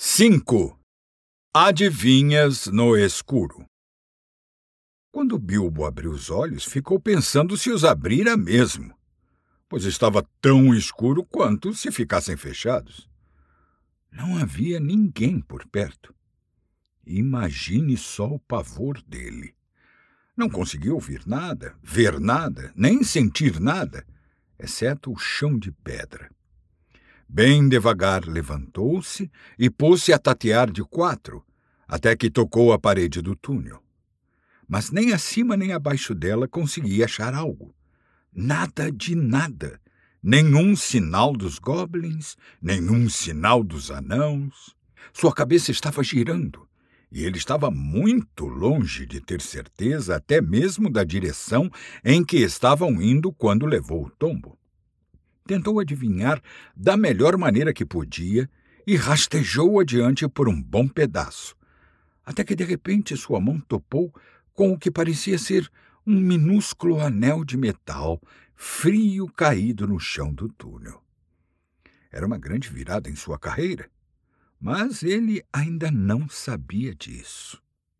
5. Adivinhas no escuro. Quando Bilbo abriu os olhos, ficou pensando se os abrira mesmo, pois estava tão escuro quanto se ficassem fechados. Não havia ninguém por perto. Imagine só o pavor dele. Não conseguiu ouvir nada, ver nada, nem sentir nada, exceto o chão de pedra. Bem devagar levantou-se e pôs-se a tatear de 4, até que tocou a parede do túnel. Mas nem acima nem abaixo dela conseguia achar algo. Nada de nada. Nenhum sinal dos goblins, nenhum sinal dos anãos. Sua cabeça estava girando, e ele estava muito longe de ter certeza até mesmo da direção em que estavam indo quando levou o tombo. Tentou adivinhar da melhor maneira que podia e rastejou adiante por um bom pedaço, até que de repente sua mão topou com o que parecia ser um minúsculo anel de metal frio caído no chão do túnel. Era uma grande virada em sua carreira, mas ele ainda não sabia disso.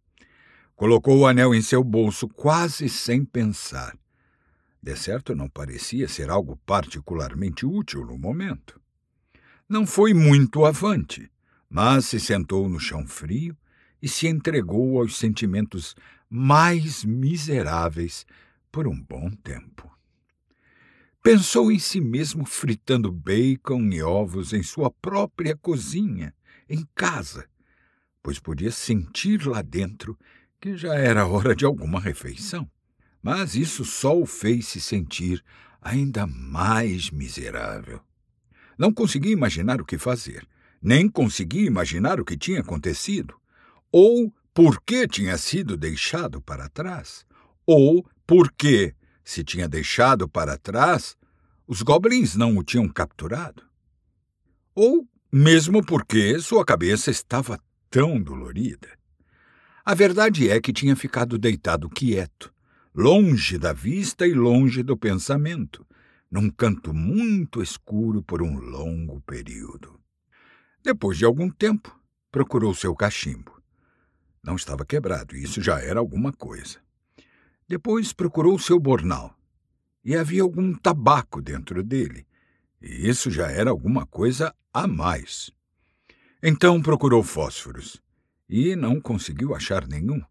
Colocou o anel em seu bolso quase sem pensar. De certo, não parecia ser algo particularmente útil no momento. Não foi muito avante, mas se sentou no chão frio e se entregou aos sentimentos mais miseráveis por um bom tempo. Pensou em si mesmo fritando bacon e ovos em sua própria cozinha, em casa, pois podia sentir lá dentro que já era hora de alguma refeição. Mas isso só o fez se sentir ainda mais miserável. Não conseguia imaginar o que fazer, nem conseguia imaginar o que tinha acontecido, ou por que tinha sido deixado para trás, ou por que, se tinha deixado para trás, os goblins não o tinham capturado. Ou mesmo porque sua cabeça estava tão dolorida. A verdade é que tinha ficado deitado quieto, longe da vista e longe do pensamento, num canto muito escuro por um longo período. Depois de algum tempo, procurou seu cachimbo. Não estava quebrado, e isso já era alguma coisa. Depois procurou seu bornal, e havia algum tabaco dentro dele, e isso já era alguma coisa a mais. Então procurou fósforos, e não conseguiu achar nenhum,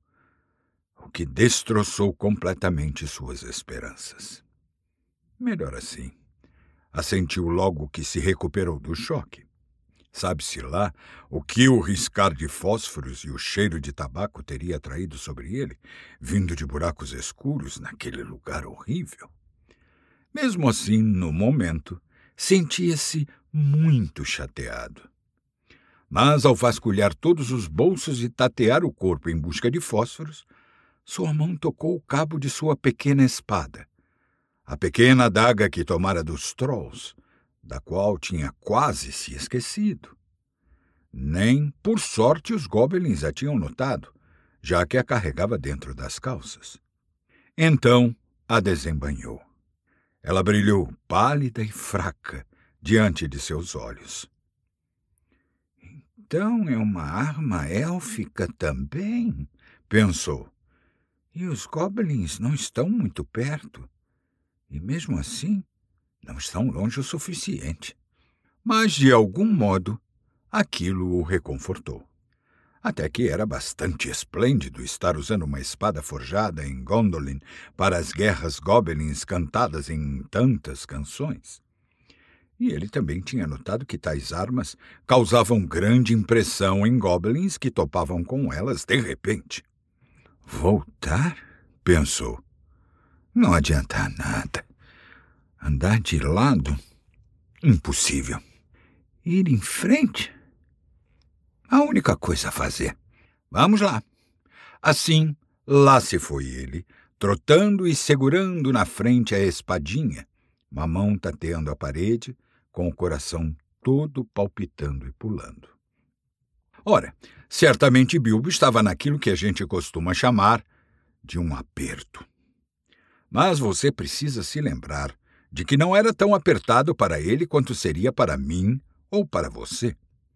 o que destroçou completamente suas esperanças. Melhor assim. Assentiu logo que se recuperou do choque. Sabe-se lá o que o riscar de fósforos e o cheiro de tabaco teria atraído sobre ele, vindo de buracos escuros naquele lugar horrível. Mesmo assim, no momento, sentia-se muito chateado. Mas, ao vasculhar todos os bolsos e tatear o corpo em busca de fósforos, sua mão tocou o cabo de sua pequena espada, a pequena adaga que tomara dos Trolls, da qual tinha quase se esquecido. Nem, por sorte, os goblins a tinham notado, já que a carregava dentro das calças. Então a desembainhou. Ela brilhou pálida e fraca diante de seus olhos. Então é uma arma élfica também, pensou. E os goblins não estão muito perto. E mesmo assim, não estão longe o suficiente. Mas, de algum modo, aquilo o reconfortou. Até que era bastante esplêndido estar usando uma espada forjada em Gondolin para as guerras goblins cantadas em tantas canções. E ele também tinha notado que tais armas causavam grande impressão em goblins que topavam com elas de repente. Voltar? Pensou. Não adianta nada. Andar de lado? Impossível. Ir em frente? A única coisa a fazer. Vamos lá. Assim, lá se foi ele, trotando e segurando na frente a espadinha, uma mão tateando a parede, com o coração todo palpitando e pulando. Ora, certamente Bilbo estava naquilo que a gente costuma chamar de um aperto. Mas você precisa se lembrar de que não era tão apertado para ele quanto seria para mim ou para você.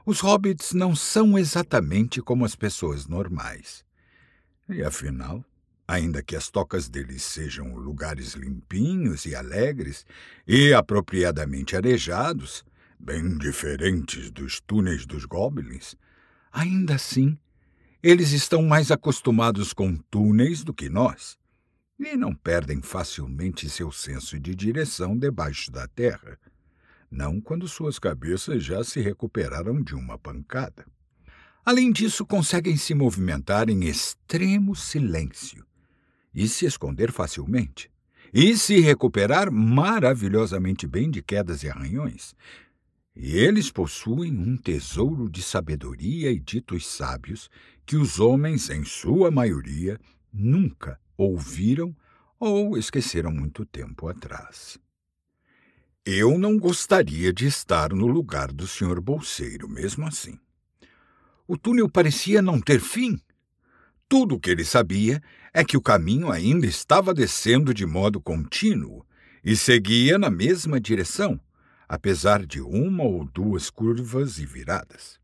Os hobbits não são exatamente como as pessoas normais. E afinal, ainda que as tocas deles sejam lugares limpinhos e alegres e apropriadamente arejados, bem diferentes dos túneis dos goblins, ainda assim, eles estão mais acostumados com túneis do que nós, e não perdem facilmente seu senso de direção debaixo da terra, não quando suas cabeças já se recuperaram de uma pancada. Além disso, conseguem se movimentar em extremo silêncio e se esconder facilmente, e se recuperar maravilhosamente bem de quedas e arranhões. E eles possuem um tesouro de sabedoria e ditos sábios que os homens, em sua maioria, nunca ouviram ou esqueceram muito tempo atrás. Eu não gostaria de estar no lugar do Sr. Bolseiro, mesmo assim. O túnel parecia não ter fim. Tudo o que ele sabia é que o caminho ainda estava descendo de modo contínuo e seguia na mesma direção, apesar de uma ou duas curvas e viradas.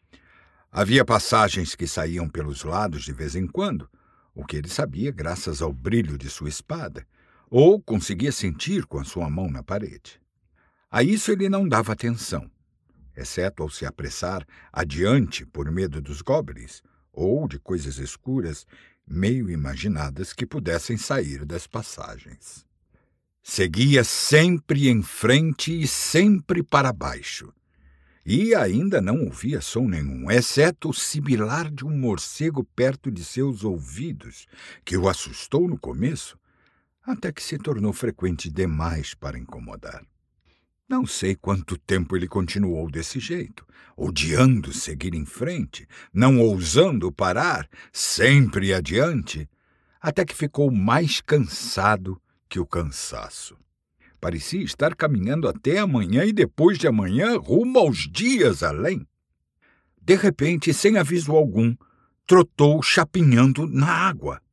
Havia passagens que saíam pelos lados de vez em quando, o que ele sabia graças ao brilho de sua espada, ou conseguia sentir com a sua mão na parede. A isso ele não dava atenção, exceto ao se apressar adiante por medo dos goblins ou de coisas escuras meio imaginadas que pudessem sair das passagens. Seguia sempre em frente e sempre para baixo, e ainda não ouvia som nenhum, exceto o sibilar de um morcego perto de seus ouvidos, que o assustou no começo, até que se tornou frequente demais para incomodar. Não sei quanto tempo ele continuou desse jeito, odiando seguir em frente, não ousando parar, sempre adiante, até que ficou mais cansado que o cansaço. Parecia estar caminhando até amanhã e depois de amanhã rumo aos dias além. De repente, sem aviso algum, trotou chapinhando na água.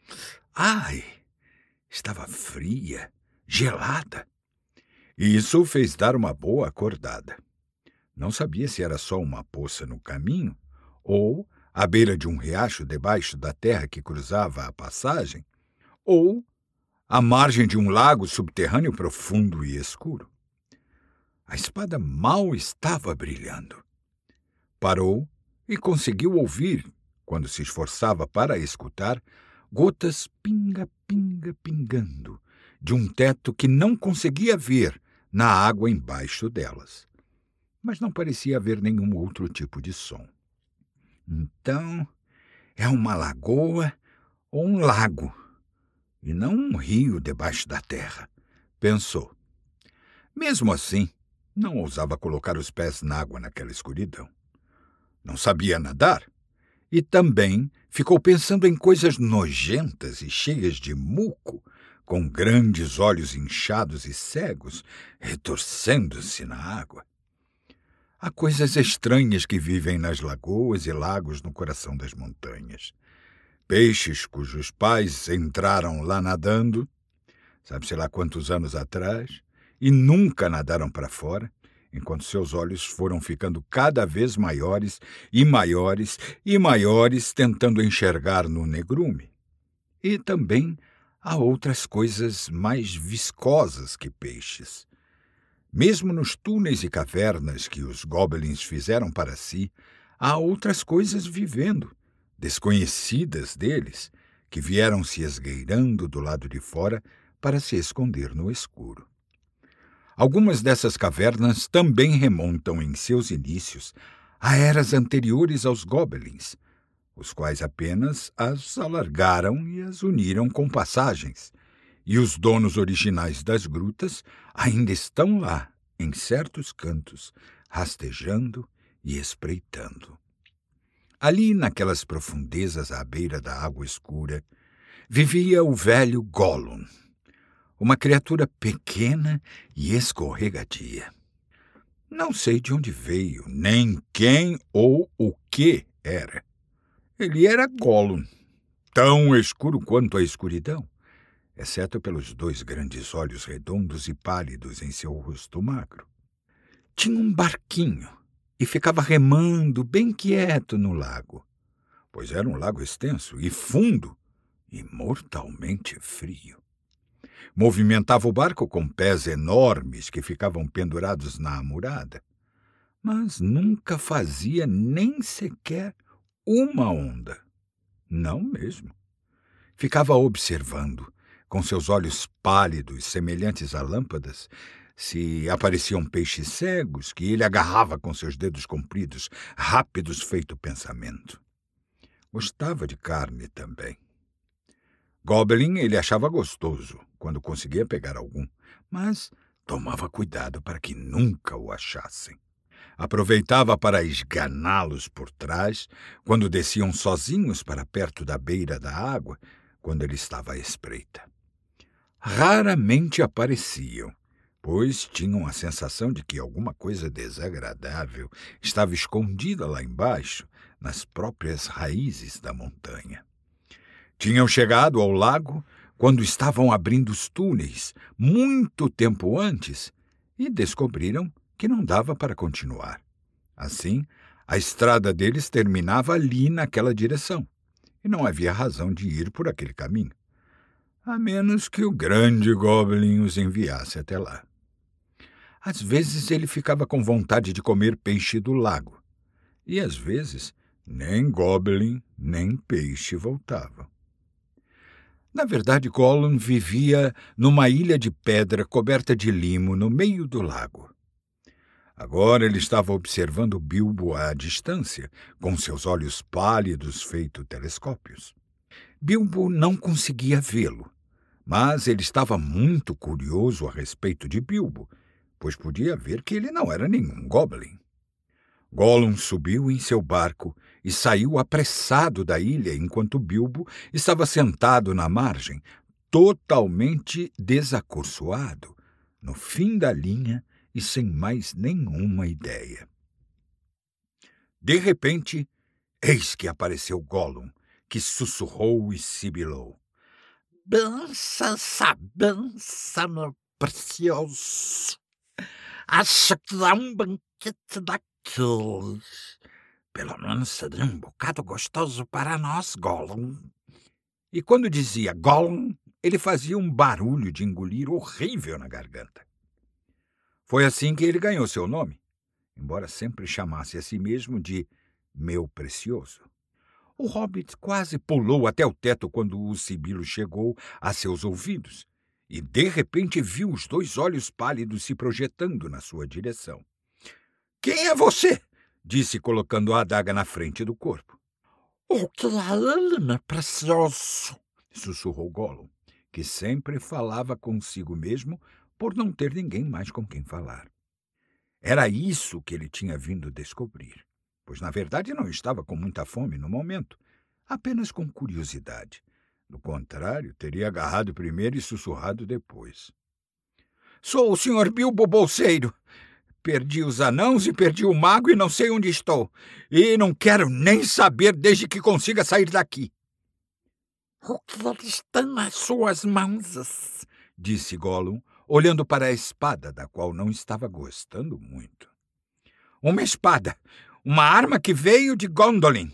Ai! Estava fria, gelada. E isso o fez dar uma boa acordada. Não sabia se era só uma poça no caminho ou à beira de um riacho debaixo da terra que cruzava a passagem, ou à margem de um lago subterrâneo profundo e escuro. A espada mal estava brilhando. Parou e conseguiu ouvir, quando se esforçava para escutar, gotas pinga-pinga pingando de um teto que não conseguia ver na água embaixo delas. Mas não parecia haver nenhum outro tipo de som. Então, é uma lagoa ou um lago, e não um rio debaixo da terra, pensou. Mesmo assim, não ousava colocar os pés na água naquela escuridão. Não sabia nadar, e também ficou pensando em coisas nojentas e cheias de muco, com grandes olhos inchados e cegos, retorcendo-se na água. Há coisas estranhas que vivem nas lagoas e lagos no coração das montanhas. Peixes cujos pais entraram lá nadando, sabe-se lá quantos anos atrás, e nunca nadaram para fora, enquanto seus olhos foram ficando cada vez maiores e maiores e maiores, tentando enxergar no negrume. E também há outras coisas mais viscosas que peixes. Mesmo nos túneis e cavernas que os goblins fizeram para si, há outras coisas vivendo, desconhecidas deles, que vieram se esgueirando do lado de fora para se esconder no escuro. Algumas dessas cavernas também remontam em seus inícios a eras anteriores aos goblins, os quais apenas as alargaram e as uniram com passagens, e os donos originais das grutas ainda estão lá, em certos cantos, rastejando e espreitando. Ali, naquelas profundezas à beira da água escura, vivia o velho Gollum, uma criatura pequena e escorregadia. Não sei de onde veio, nem quem ou o que era. Ele era Gollum, tão escuro quanto a escuridão, exceto pelos 2 grandes olhos redondos e pálidos em seu rosto magro. Tinha um barquinho, e ficava remando bem quieto no lago, pois era um lago extenso e fundo e mortalmente frio. Movimentava o barco com pés enormes que ficavam pendurados na amurada, mas nunca fazia nem sequer uma onda. Não mesmo. Ficava observando, com seus olhos pálidos, semelhantes a lâmpadas, se apareciam peixes cegos que ele agarrava com seus dedos compridos, rápidos feito pensamento. Gostava de carne também. Goblin ele achava gostoso quando conseguia pegar algum, mas tomava cuidado para que nunca o achassem. Aproveitava para esganá-los por trás, quando desciam sozinhos para perto da beira da água, quando ele estava à espreita. Raramente apareciam, pois tinham a sensação de que alguma coisa desagradável estava escondida lá embaixo, nas próprias raízes da montanha. Tinham chegado ao lago quando estavam abrindo os túneis, muito tempo antes, e descobriram que não dava para continuar. Assim, a estrada deles terminava ali naquela direção, e não havia razão de ir por aquele caminho, a menos que o grande Goblin os enviasse até lá. Às vezes ele ficava com vontade de comer peixe do lago, e às vezes nem Goblin nem peixe voltavam. Na verdade, Gollum vivia numa ilha de pedra coberta de limo no meio do lago. Agora ele estava observando Bilbo à distância, com seus olhos pálidos feito telescópios. Bilbo não conseguia vê-lo, mas ele estava muito curioso a respeito de Bilbo, pois podia ver que ele não era nenhum goblin. Gollum subiu em seu barco e saiu apressado da ilha enquanto Bilbo estava sentado na margem, totalmente desacursoado, no fim da linha e sem mais nenhuma ideia. De repente, eis que apareceu Gollum, que sussurrou e sibilou. Bença, meu precioso. Acho que dá um banquete daqueles. Pelo menos seria um bocado gostoso para nós, Gollum. E quando dizia Gollum, ele fazia um barulho de engolir horrível na garganta. Foi assim que ele ganhou seu nome, embora sempre chamasse a si mesmo de meu precioso. O hobbit quase pulou até o teto quando o sibilo chegou a seus ouvidos, e de repente viu os 2 olhos pálidos se projetando na sua direção. — Quem é você? Disse, colocando a adaga na frente do corpo. — O que é ele, meu precioso? Sussurrou Gollum, que sempre falava consigo mesmo por não ter ninguém mais com quem falar. Era isso que ele tinha vindo descobrir, pois na verdade não estava com muita fome no momento, apenas com curiosidade. Do contrário, teria agarrado primeiro e sussurrado depois. — Sou o Sr. Bilbo Bolseiro. Perdi os anãos e perdi o mago e não sei onde estou. E não quero nem saber desde que consiga sair daqui. — O que eles têm nas suas mãos? Disse Gollum, olhando para a espada, da qual não estava gostando muito. — Uma espada. Uma arma que veio de Gondolin.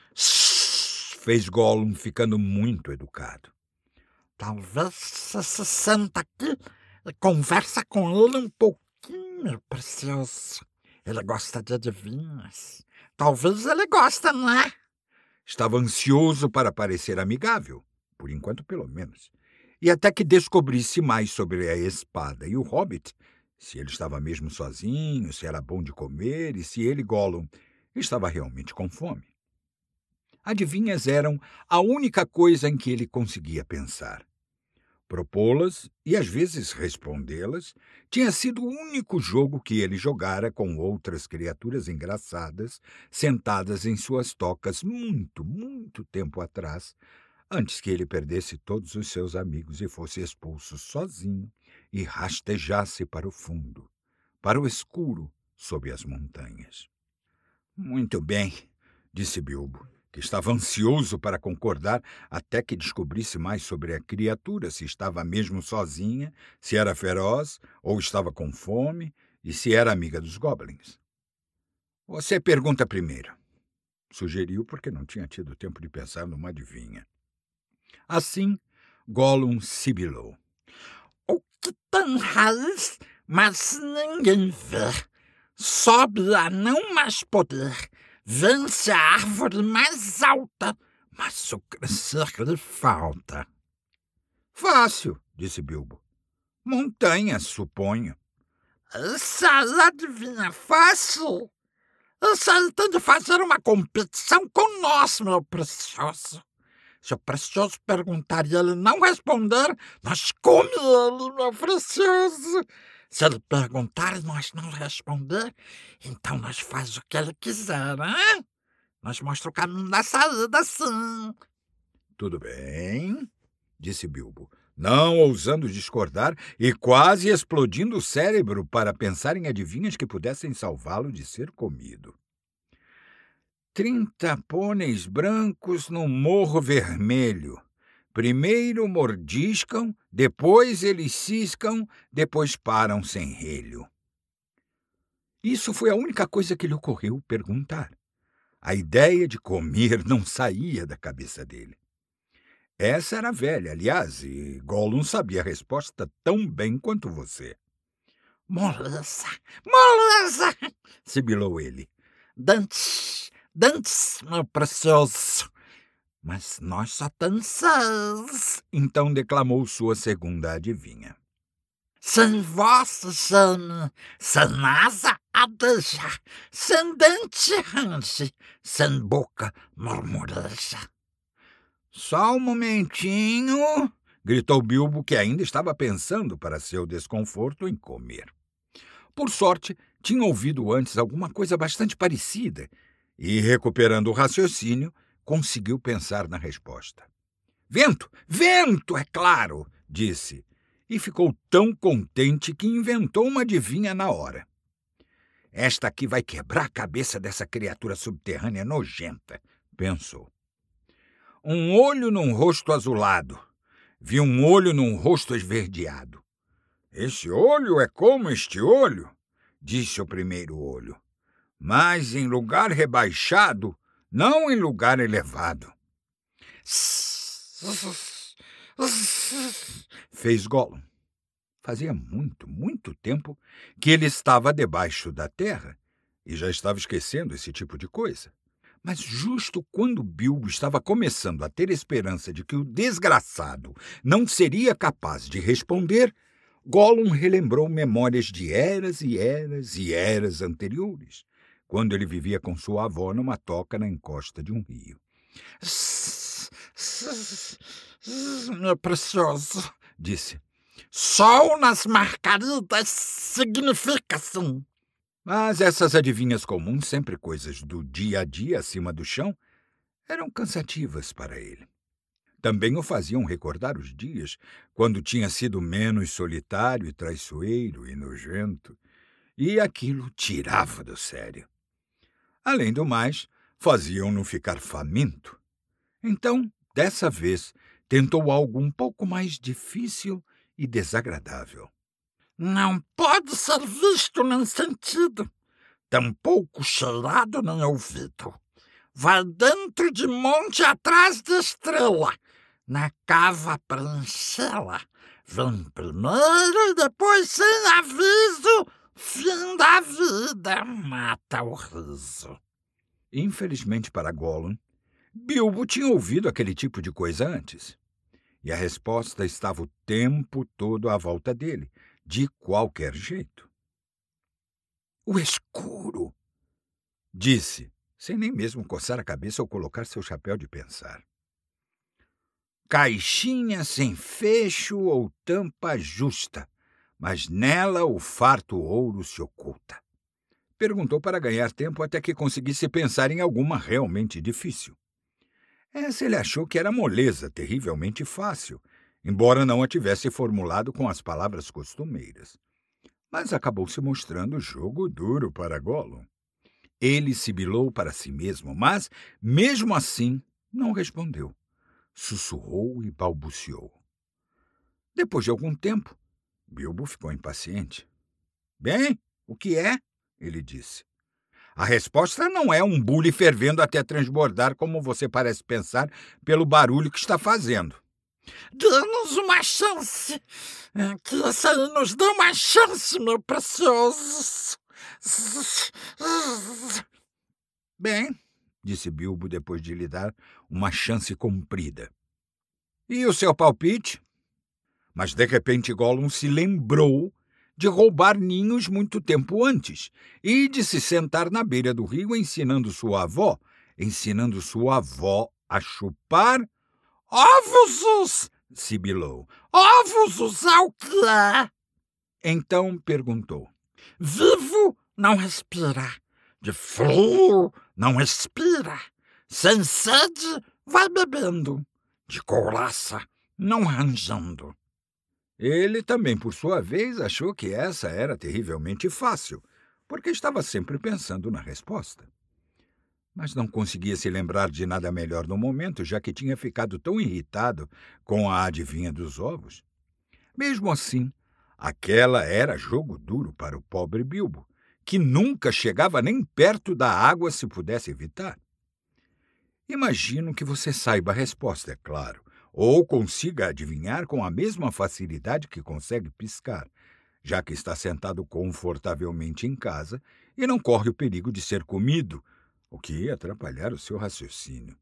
Fez Gollum, ficando muito educado. — Talvez se senta aqui e conversa com ele um pouquinho, meu precioso. Ele gosta de adivinhas. Talvez ele goste, não é? Estava ansioso para parecer amigável, por enquanto pelo menos, e até que descobrisse mais sobre a espada e o hobbit, se ele estava mesmo sozinho, se era bom de comer e se ele, Gollum, estava realmente com fome. Adivinhas eram a única coisa em que ele conseguia pensar. Propô-las e às vezes respondê-las tinha sido o único jogo que ele jogara com outras criaturas engraçadas sentadas em suas tocas muito, muito tempo atrás, antes que ele perdesse todos os seus amigos e fosse expulso sozinho e rastejasse para o fundo, para o escuro sob as montanhas. — Muito bem, disse Bilbo, que estava ansioso para concordar até que descobrisse mais sobre a criatura, se estava mesmo sozinha, se era feroz ou estava com fome e se era amiga dos goblins. Você pergunta primeiro, sugeriu porque não tinha tido tempo de pensar numa adivinha. Assim, Gollum sibilou. O que tem raiz, mas ninguém vê. Sobe a não mais poder. Vence a árvore mais alta, mas o crescer lhe falta. Fácil, disse Bilbo. Montanha, suponho. Isso aí adivinha fácil? Isso aí tem de fazer uma competição com nós, meu precioso. Se o precioso perguntar e ele não responder, nós come ele, meu precioso. Se ele perguntar e nós não responder, então nós faz o que ele quiser, hein? Nós mostra o caminho da saída, sim. Tudo bem, disse Bilbo, não ousando discordar e quase explodindo o cérebro para pensar em adivinhas que pudessem salvá-lo de ser comido. 30 pôneis brancos num morro vermelho. Primeiro mordiscam, depois eles ciscam, depois param sem relho. Isso foi a única coisa que lhe ocorreu perguntar. A ideia de comer não saía da cabeça dele. Essa era velha, aliás, e Gollum sabia a resposta tão bem quanto você. Moleza, moleza, Sibilou ele. Dantes, meu precioso. Mas nós só temos 6. Então declamou sua segunda adivinha. Sem voz geme, sem asa adeja, sem dente range, sem boca murmureja. Só um momentinho, gritou Bilbo, que ainda estava pensando, para seu desconforto, em comer. Por sorte, tinha ouvido antes alguma coisa bastante parecida e, recuperando o raciocínio, conseguiu pensar na resposta. Vento! Vento, é claro! Disse, e ficou tão contente que inventou uma adivinha na hora. Esta aqui vai quebrar a cabeça dessa criatura subterrânea nojenta, pensou. Um olho num rosto azulado. Vi um olho num rosto esverdeado. Esse olho é como este olho, disse o primeiro olho, mas em lugar rebaixado, não em lugar elevado. Fez Gollum. Fazia muito, muito tempo que ele estava debaixo da terra e já estava esquecendo esse tipo de coisa. Mas justo quando Bilbo estava começando a ter esperança de que o desgraçado não seria capaz de responder, Gollum relembrou memórias de eras e eras e eras anteriores, quando ele vivia com sua avó numa toca na encosta de um rio. Meu precioso, disse, sol nas margaridas significa sim. Mas essas adivinhas comuns, sempre coisas do dia a dia acima do chão, eram cansativas para ele. Também o faziam recordar os dias quando tinha sido menos solitário e traiçoeiro e nojento, e aquilo tirava do sério. Além do mais, faziam-no ficar faminto. Então, dessa vez, tentou algo um pouco mais difícil e desagradável. Não pode ser visto nem sentido, tampouco cheirado nem ouvido. Vai dentro de monte atrás de estrela, na cava preenchê-la. Vem primeiro e depois, sem aviso, fim da vida, mata o riso. Infelizmente para Gollum, Bilbo tinha ouvido aquele tipo de coisa antes. E a resposta estava o tempo todo à volta dele, de qualquer jeito. O escuro, disse, sem nem mesmo coçar a cabeça ou colocar seu chapéu de pensar. Caixinha sem fecho ou tampa justa, mas nela o farto ouro se oculta. Perguntou para ganhar tempo até que conseguisse pensar em alguma realmente difícil. Essa ele achou que era moleza terrivelmente fácil, embora não a tivesse formulado com as palavras costumeiras. Mas acabou se mostrando jogo duro para Gollum. Ele sibilou para si mesmo, mas, mesmo assim, não respondeu. Sussurrou e balbuciou. Depois de algum tempo, Bilbo ficou impaciente. Bem, o que é? Ele disse. A resposta não é um bule fervendo até transbordar, como você parece pensar pelo barulho que está fazendo. Dê-nos uma chance. Que esse aí nos dê uma chance, meu precioso. Bem, disse Bilbo depois de lhe dar uma chance comprida. E o seu palpite? Mas de repente Gollum se lembrou de roubar ninhos muito tempo antes e de se sentar na beira do rio ensinando sua avó a chupar Ovos! sibilou. Ovos é o que é? Então perguntou. Vivo não respira. De frio não expira. Sem sede vai bebendo. De couraça não ranjando. Ele também, por sua vez, achou que essa era terrivelmente fácil, porque estava sempre pensando na resposta. Mas não conseguia se lembrar de nada melhor no momento, já que tinha ficado tão irritado com a adivinha dos ovos. Mesmo assim, aquela era jogo duro para o pobre Bilbo, que nunca chegava nem perto da água se pudesse evitar. Imagino que você saiba a resposta, é claro, ou consiga adivinhar com a mesma facilidade que consegue piscar, já que está sentado confortavelmente em casa e não corre o perigo de ser comido, o que ia atrapalhar o seu raciocínio.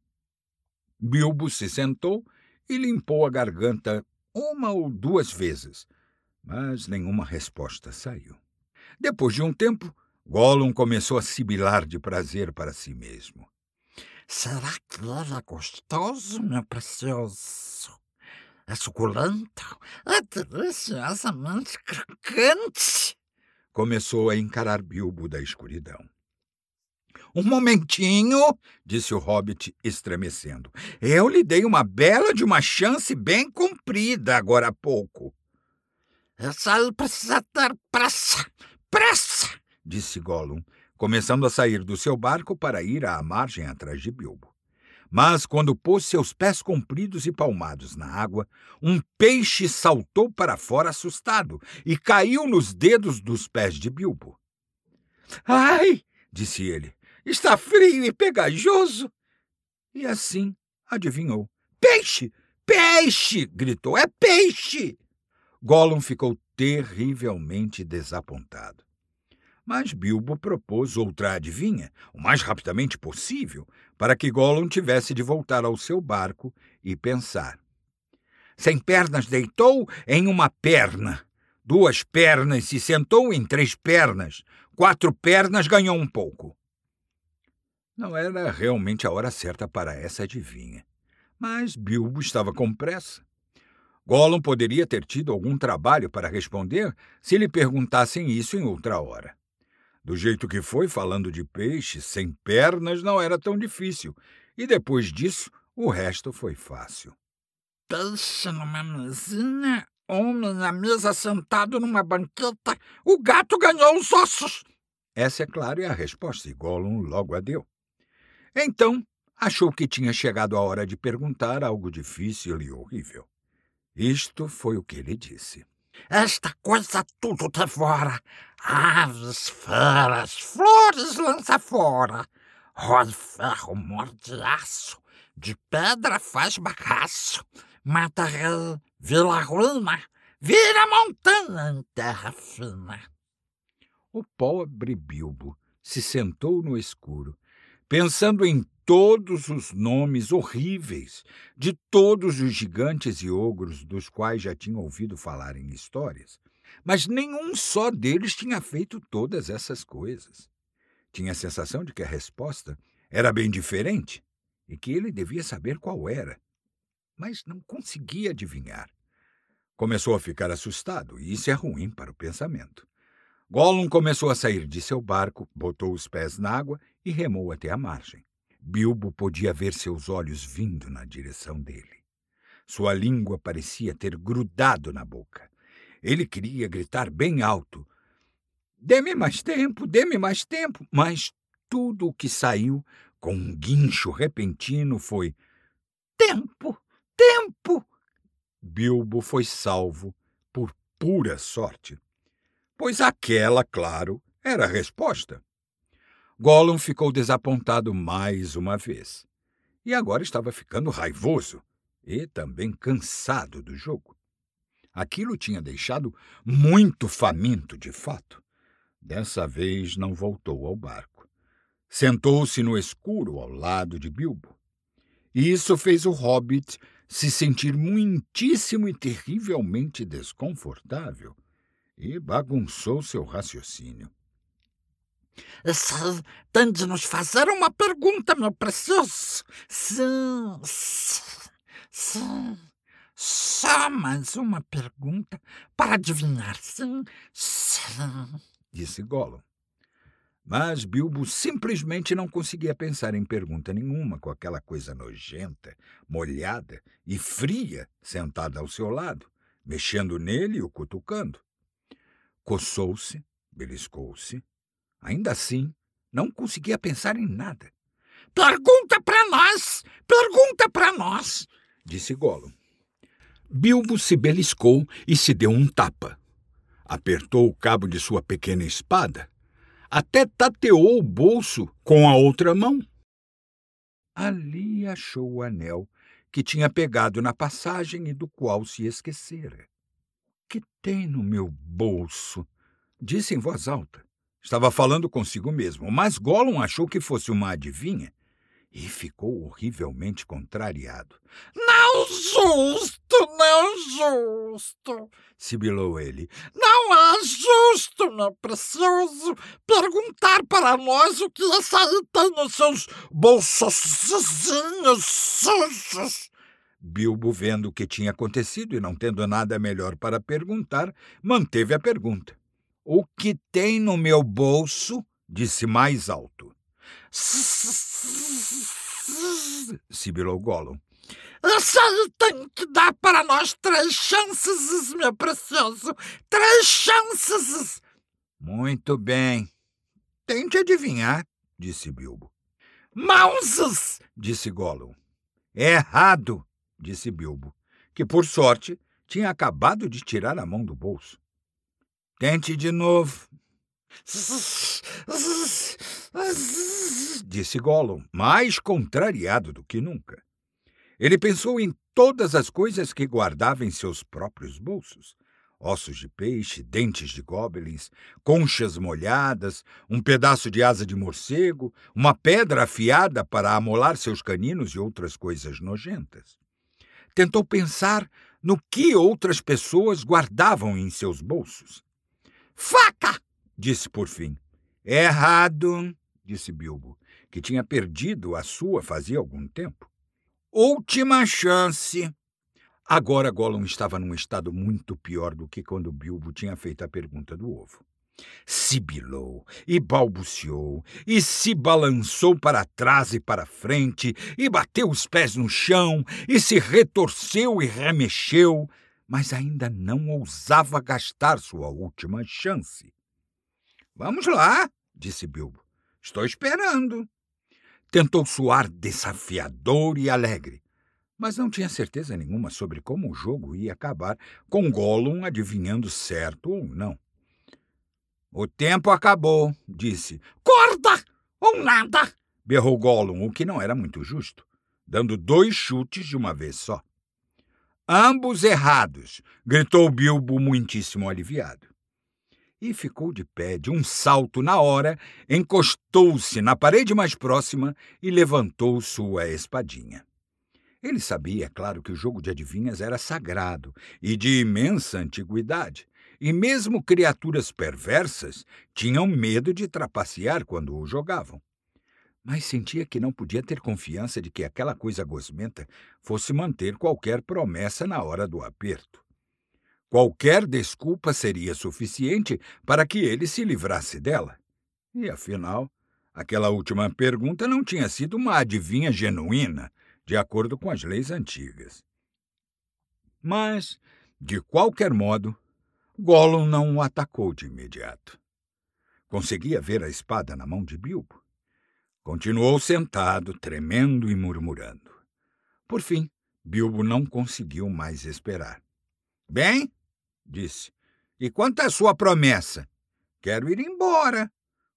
Bilbo se sentou e limpou a garganta 1 ou 2 vezes, mas nenhuma resposta saiu. Depois de um tempo, Gollum começou a sibilar de prazer para si mesmo. Será que ele é gostoso, meu precioso? É suculento? É deliciosamente crocante? Começou a encarar Bilbo da escuridão. Um momentinho, disse o hobbit, estremecendo. Eu lhe dei uma bela de uma chance bem comprida agora há pouco. Esse aí precisa ter pressa, pressa, disse Gollum, começando a sair do seu barco para ir à margem atrás de Bilbo. Mas, quando pôs seus pés compridos e palmados na água, um peixe saltou para fora assustado e caiu nos dedos dos pés de Bilbo. Ai! Disse ele. Está frio e pegajoso. E assim adivinhou. Peixe! Peixe! Gritou. É peixe! Gollum ficou terrivelmente desapontado. Mas Bilbo propôs outra adivinha, o mais rapidamente possível, para que Gollum tivesse de voltar ao seu barco e pensar. Sem pernas deitou em uma perna. 2 pernas se sentou em 3 pernas. 4 pernas ganhou um pouco. Não era realmente a hora certa para essa adivinha, mas Bilbo estava com pressa. Gollum poderia ter tido algum trabalho para responder se lhe perguntassem isso em outra hora. Do jeito que foi, falando de peixe, sem pernas não era tão difícil, e depois disso, o resto foi fácil. Peixe numa mesinha, homem à mesa sentado numa banqueta, o gato ganhou os ossos. Essa, é claro, é a resposta, e Gollum logo a deu. Então, achou que tinha chegado a hora de perguntar algo difícil e horrível. Isto foi o que ele disse. Esta coisa tudo devora. Aves, feras, flores lança fora. Rói ferro, morde aço. De pedra faz bagaço. Mata rei, vila ruína. Vira montanha em terra fina. O pobre Bilbo se sentou no escuro, pensando em todos os nomes horríveis de todos os gigantes e ogros dos quais já tinha ouvido falar em histórias, mas nenhum só deles tinha feito todas essas coisas. Tinha a sensação de que a resposta era bem diferente e que ele devia saber qual era, mas não conseguia adivinhar. Começou a ficar assustado, e isso é ruim para o pensamento. Gollum começou a sair de seu barco, botou os pés na água e remou até a margem. Bilbo podia ver seus olhos vindo na direção dele. Sua língua parecia ter grudado na boca. Ele queria gritar bem alto. Dê-me mais tempo, dê-me mais tempo. Mas tudo o que saiu, com um guincho repentino, foi tempo, tempo. Bilbo foi salvo por pura sorte, pois aquela, claro, era a resposta. Gollum ficou desapontado mais uma vez. E agora estava ficando raivoso e também cansado do jogo. Aquilo tinha deixado muito faminto, de fato. Dessa vez não voltou ao barco. Sentou-se no escuro ao lado de Bilbo. E isso fez o hobbit se sentir muitíssimo e terrivelmente desconfortável e bagunçou seu raciocínio. Tem de nos fazer uma pergunta, meu precioso. Sim. Só mais uma pergunta para adivinhar. Sim. Disse Gollum. Mas Bilbo simplesmente não conseguia pensar em pergunta nenhuma com aquela coisa nojenta, molhada e fria sentada ao seu lado, mexendo nele e o cutucando. Coçou-se, beliscou-se. Ainda assim, não conseguia pensar em nada. Pergunta para nós, disse Gollum. Bilbo se beliscou e se deu um tapa. Apertou o cabo de sua pequena espada. Até tateou o bolso com a outra mão. Ali achou o anel que tinha pegado na passagem e do qual se esquecera. Que tem no meu bolso? Disse em voz alta. Estava falando consigo mesmo, mas Gollum achou que fosse uma adivinha e ficou horrivelmente contrariado. Não justo, sibilou ele. Não é justo, meu precioso, perguntar para nós o que essa aí tem nos seus bolsozinhos sujos. Bilbo, vendo o que tinha acontecido e não tendo nada melhor para perguntar, manteve a pergunta. O que tem no meu bolso? Disse mais alto. Sibilou Gollum. Esse aí tem que dar para nós 3 chances, meu precioso. 3 chances. Muito bem. Tente adivinhar, disse Bilbo. Mãos, disse Gollum. Errado, disse Bilbo, que por sorte tinha acabado de tirar a mão do bolso. Tente de novo, disse Gollum, mais contrariado do que nunca. Ele pensou em todas as coisas que guardava em seus próprios bolsos. Ossos de peixe, dentes de goblins, conchas molhadas, um pedaço de asa de morcego, uma pedra afiada para amolar seus caninos e outras coisas nojentas. Tentou pensar no que outras pessoas guardavam em seus bolsos. Faca! Disse por fim. Errado, disse Bilbo, que tinha perdido a sua fazia algum tempo. Última chance. Agora Gollum estava num estado muito pior do que quando Bilbo tinha feito a pergunta do ovo. Sibilou e balbuciou, e se balançou para trás e para frente, e bateu os pés no chão, e se retorceu e remexeu, mas ainda não ousava gastar sua última chance. Vamos lá, disse Bilbo. Estou esperando. Tentou soar desafiador e alegre, mas não tinha certeza nenhuma sobre como o jogo ia acabar, com Gollum adivinhando certo ou não. O tempo acabou, disse. Corda ou nada, berrou Gollum, o que não era muito justo, dando 2 chutes de uma vez só. Ambos errados, gritou Bilbo muitíssimo aliviado. E ficou de pé de um salto na hora, encostou-se na parede mais próxima e levantou sua espadinha. Ele sabia, é claro, que o jogo de adivinhas era sagrado e de imensa antiguidade, e mesmo criaturas perversas tinham medo de trapacear quando o jogavam. Mas sentia que não podia ter confiança de que aquela coisa gosmenta fosse manter qualquer promessa na hora do aperto. Qualquer desculpa seria suficiente para que ele se livrasse dela. E, afinal, aquela última pergunta não tinha sido uma adivinha genuína, de acordo com as leis antigas. Mas, de qualquer modo, Gollum não o atacou de imediato. Conseguia ver a espada na mão de Bilbo. Continuou sentado, tremendo e murmurando. Por fim, Bilbo não conseguiu mais esperar. Bem, disse, e quanto à sua promessa? Quero ir embora.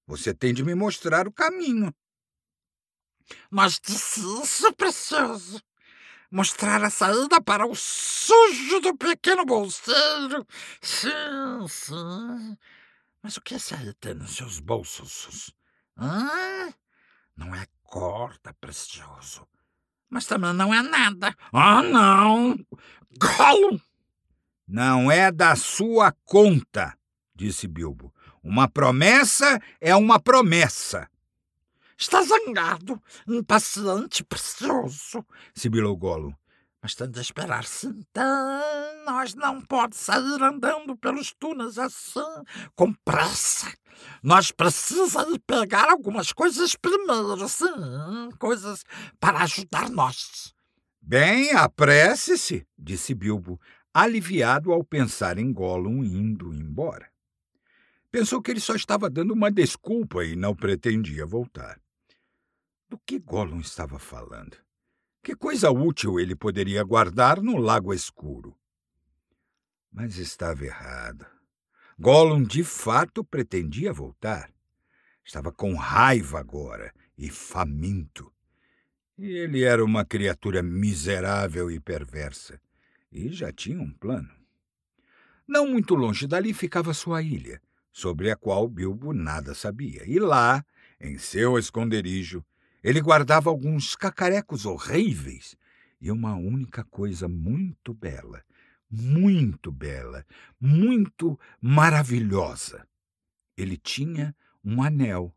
Você tem de me mostrar o caminho. Mas disse isso, precioso. Mostrar a saída para o sujo do pequeno bolseiro. Sim, sim. Mas o que esse aí tem nos seus bolsos? Hã? Não é corda, precioso. Mas também não é nada. Ah, não! Gollum! Não é da sua conta, disse Bilbo. Uma promessa é uma promessa. Está zangado, impaciente, precioso, sibilou Gollum. Mas tem de esperar-se então. Nós não pode sair andando pelos túneis assim, com pressa. Nós precisamos de pegar algumas coisas primeiro, sim, coisas para ajudar nós. Bem, apresse-se, disse Bilbo, aliviado ao pensar em Gollum indo embora. Pensou que ele só estava dando uma desculpa e não pretendia voltar. Do que Gollum estava falando? Que coisa útil ele poderia guardar no Lago Escuro? Mas estava errado. Gollum de fato pretendia voltar. Estava com raiva agora e faminto. E ele era uma criatura miserável e perversa. E já tinha um plano. Não muito longe dali ficava sua ilha, sobre a qual Bilbo nada sabia. E lá, em seu esconderijo, ele guardava alguns cacarecos horríveis e uma única coisa muito bela, muito maravilhosa. Ele tinha um anel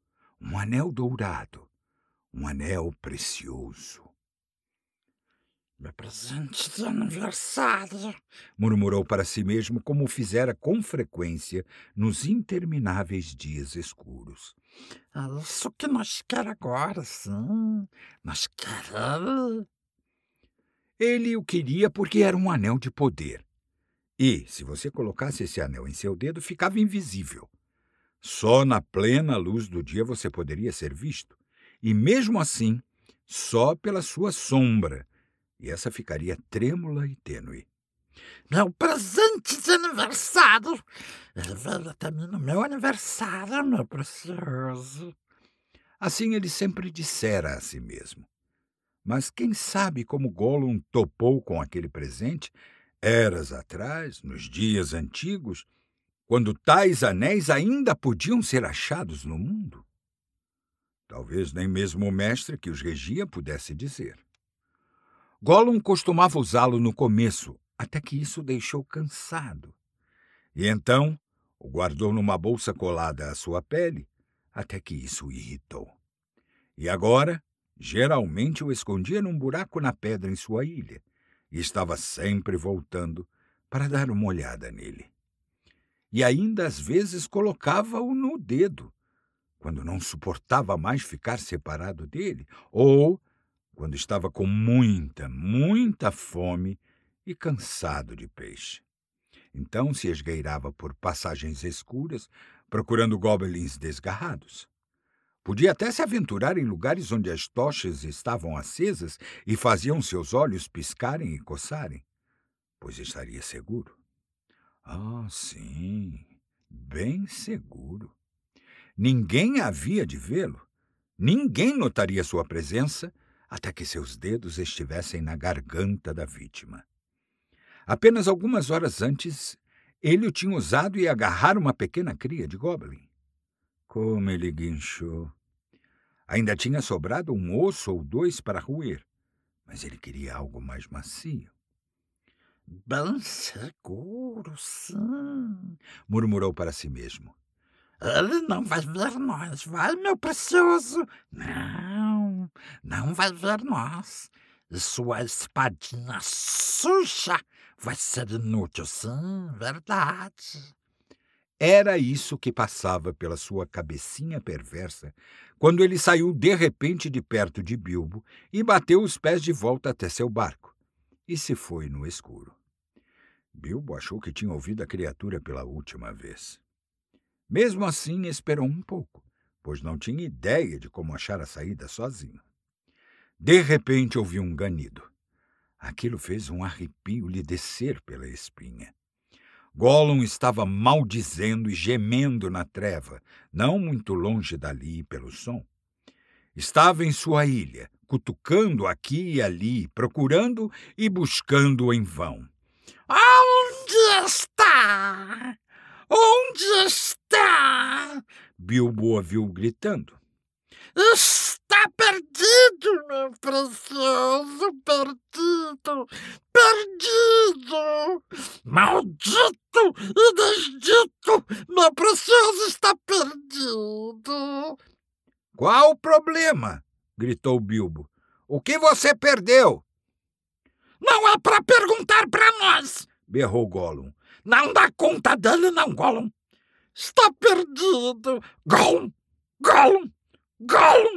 dourado, um anel precioso. Meu presente de aniversário, Murmurou para si mesmo, como fizera com frequência nos intermináveis dias escuros. é isso que nós quer agora, sim. Nós quer. Ele o queria porque era um anel de poder. E, se você colocasse esse anel em seu dedo, ficava invisível. Só na plena luz do dia você poderia ser visto. E mesmo assim, só pela sua sombra. E essa ficaria trêmula e tênue. Meu presente de aniversário. Ele veio até mim no meu aniversário, meu precioso. Assim ele sempre dissera a si mesmo. Mas quem sabe como Gollum topou com aquele presente, eras atrás, nos dias antigos, quando tais anéis ainda podiam ser achados no mundo? Talvez nem mesmo o mestre que os regia pudesse dizer. Gollum costumava usá-lo no começo, até que isso o deixou cansado. E então o guardou numa bolsa colada à sua pele, até que isso o irritou. E agora, geralmente o escondia num buraco na pedra em sua ilha, e estava sempre voltando para dar uma olhada nele. E ainda às vezes colocava-o no dedo, quando não suportava mais ficar separado dele, ou quando estava com muita fome e cansado de peixe. Então se esgueirava por passagens escuras, procurando goblins desgarrados. Podia até se aventurar em lugares onde as tochas estavam acesas e faziam seus olhos piscarem e coçarem, pois estaria seguro. Ah, sim, bem seguro. Ninguém havia de vê-lo. Ninguém notaria sua presença até que seus dedos estivessem na garganta da vítima. Apenas algumas horas antes, ele o tinha usado e agarrar uma pequena cria de goblin. Como ele guinchou! Ainda tinha sobrado um osso ou dois para roer, mas ele queria algo mais macio. Bem seguro, sim, Murmurou para si mesmo. Ele não vai ver nós, vai, meu precioso? Não, não vai ver nós. E sua espadinha suja vai ser inútil, sim, verdade. Era isso que passava pela sua cabecinha perversa quando ele saiu de repente de perto de Bilbo e bateu os pés de volta até seu barco, e se foi no escuro. Bilbo achou que tinha ouvido a criatura pela última vez. Mesmo assim, esperou um pouco, pois não tinha ideia de como achar a saída sozinho. De repente, ouviu um ganido. Aquilo fez um arrepio lhe descer pela espinha. Gollum estava maldizendo e gemendo na treva, não muito longe dali pelo som. Estava em sua ilha, cutucando aqui e ali, procurando e buscando em vão. Onde está? Onde está? Bilbo ouviu gritando. Está perdido, meu precioso, perdido, perdido! Maldito e desdito, meu precioso está perdido! Qual o problema? Gritou Bilbo. O que você perdeu? Não é para perguntar para nós! Berrou Gollum. Não dá conta dele, não, Gollum! Está perdido! Gollum! Gollum! Gollum!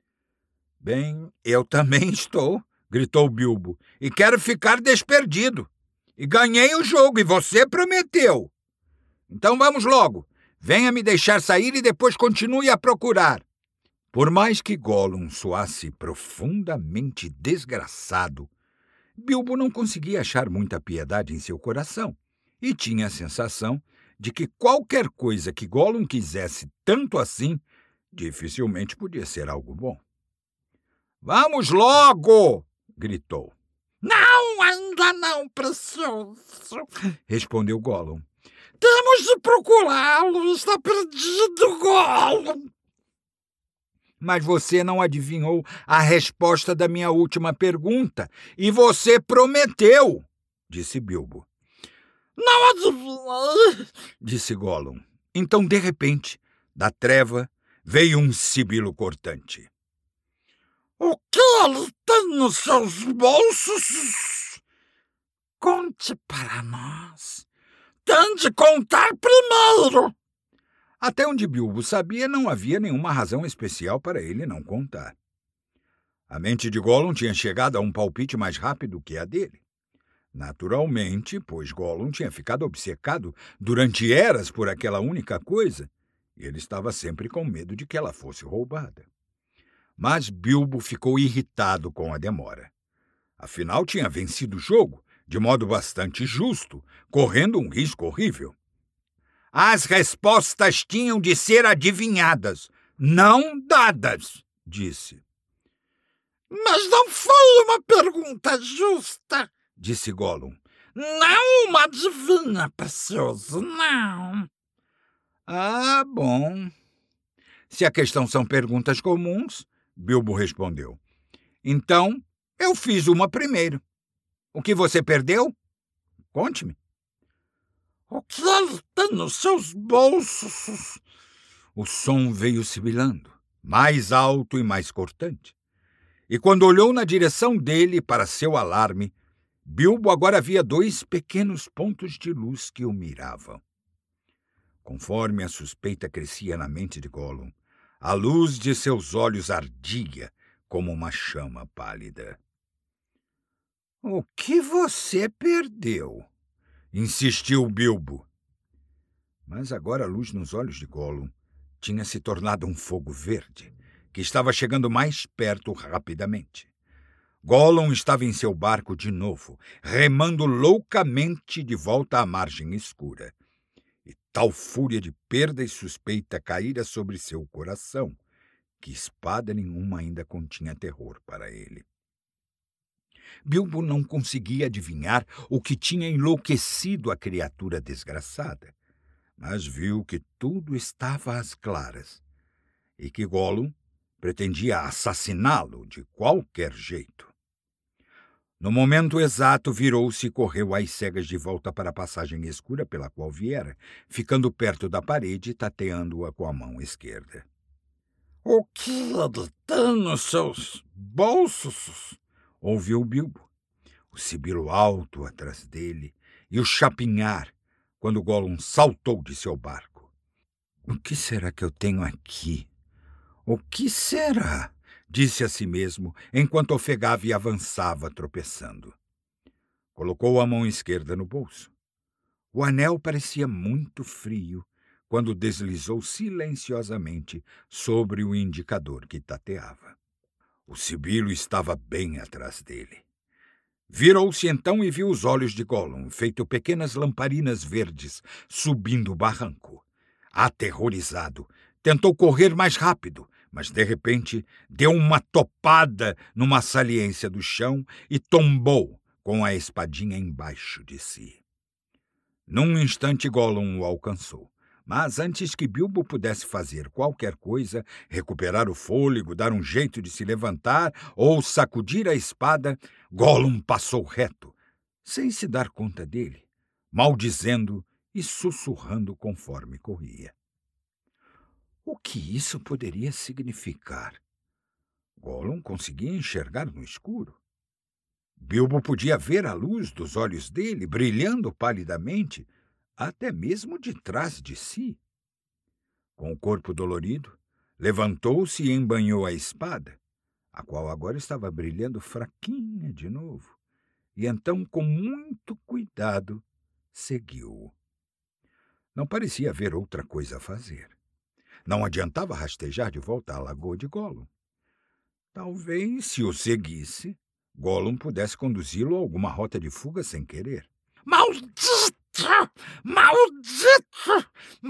Bem, eu também estou, gritou Bilbo, e quero ficar desperdido. E ganhei o jogo, e você prometeu. Então vamos logo. Venha me deixar sair e depois continue a procurar. Por mais que Gollum soasse profundamente desgraçado, Bilbo não conseguia achar muita piedade em seu coração e tinha a sensação de que qualquer coisa que Gollum quisesse tanto assim, dificilmente podia ser algo bom. Vamos logo! Gritou. Não, ainda não, precioso, respondeu Gollum. Temos de procurá-lo, está perdido, Gollum. Mas você não adivinhou a resposta da minha última pergunta, e você prometeu, disse Bilbo. Não adivinhei, disse Gollum. Então, de repente, da treva, veio um sibilo cortante. O que ele tem nos seus bolsos? Conte para nós. Tem de contar primeiro. Até onde Bilbo sabia, não havia nenhuma razão especial para ele não contar. A mente de Gollum tinha chegado a um palpite mais rápido que a dele. Naturalmente, pois Gollum tinha ficado obcecado durante eras por aquela única coisa, e ele estava sempre com medo de que ela fosse roubada. Mas Bilbo ficou irritado com a demora. Afinal, tinha vencido o jogo, de modo bastante justo, correndo um risco horrível. As respostas tinham de ser adivinhadas, não dadas, disse. Mas não foi uma pergunta justa, disse Gollum. Não uma adivinha, precioso, não. Ah, bom. Se a questão são perguntas comuns, Bilbo respondeu. Então, eu fiz uma primeiro. O que você perdeu? Conte-me. O que ele tem nos seus bolsos? O som veio sibilando, mais alto e mais cortante. E quando olhou na direção dele, para seu alarme, Bilbo agora via 2 pequenos pontos de luz que o miravam. Conforme a suspeita crescia na mente de Gollum, a luz de seus olhos ardia como uma chama pálida. — O que você perdeu? Insistiu Bilbo. Mas agora a luz nos olhos de Gollum tinha se tornado um fogo verde, que estava chegando mais perto rapidamente. Gollum estava em seu barco de novo, remando loucamente de volta à margem escura. E tal fúria de perda e suspeita caíra sobre seu coração, que espada nenhuma ainda continha terror para ele. Bilbo não conseguia adivinhar o que tinha enlouquecido a criatura desgraçada, mas viu que tudo estava às claras e que Gollum pretendia assassiná-lo de qualquer jeito. No momento exato, virou-se e correu às cegas de volta para a passagem escura pela qual viera, ficando perto da parede e tateando-a com a mão esquerda. — O que ele tem nos seus bolsos? Ouviu Bilbo, o sibilo alto atrás dele e o chapinhar quando Gollum saltou de seu barco. — O que será que eu tenho aqui? O que será? Disse a si mesmo, enquanto ofegava e avançava, tropeçando. Colocou a mão esquerda no bolso. O anel parecia muito frio quando deslizou silenciosamente sobre o indicador que tateava. O sibilo estava bem atrás dele. Virou-se então e viu os olhos de Gollum, feito pequenas lamparinas verdes, subindo o barranco. Aterrorizado, tentou correr mais rápido, mas de repente deu uma topada numa saliência do chão e tombou com a espadinha embaixo de si. Num instante Gollum o alcançou, mas antes que Bilbo pudesse fazer qualquer coisa, recuperar o fôlego, dar um jeito de se levantar ou sacudir a espada, Gollum passou reto, sem se dar conta dele, maldizendo e sussurrando conforme corria. O que isso poderia significar? Gollum conseguia enxergar no escuro. Bilbo podia ver a luz dos olhos dele brilhando palidamente, até mesmo de trás de si. Com o corpo dolorido, levantou-se e embanhou a espada, a qual agora estava brilhando fraquinha de novo, e então, com muito cuidado, seguiu-o. Não parecia haver outra coisa a fazer. Não adiantava rastejar de volta à lagoa de Gollum. Talvez, se o seguisse, Gollum pudesse conduzi-lo a alguma rota de fuga sem querer. Maldito! Maldito!